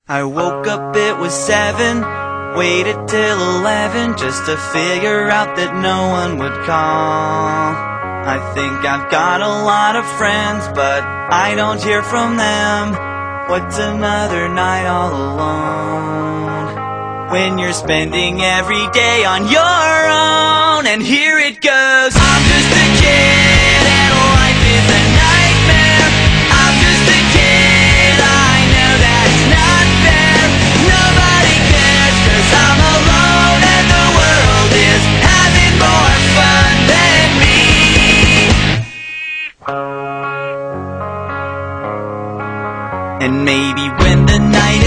I woke up, it was 7, waited till 11 just to figure out that no one would call. I think I've got a lot of friends, but I don't hear from them. What's another night all alone? When you're spending every day on your own, and here it goes. I'm just a kid and life is a nightmare. I'm just a kid, I know that's not fair. Nobody cares 'cause I'm alone and the world is having more fun than me. And maybe when the night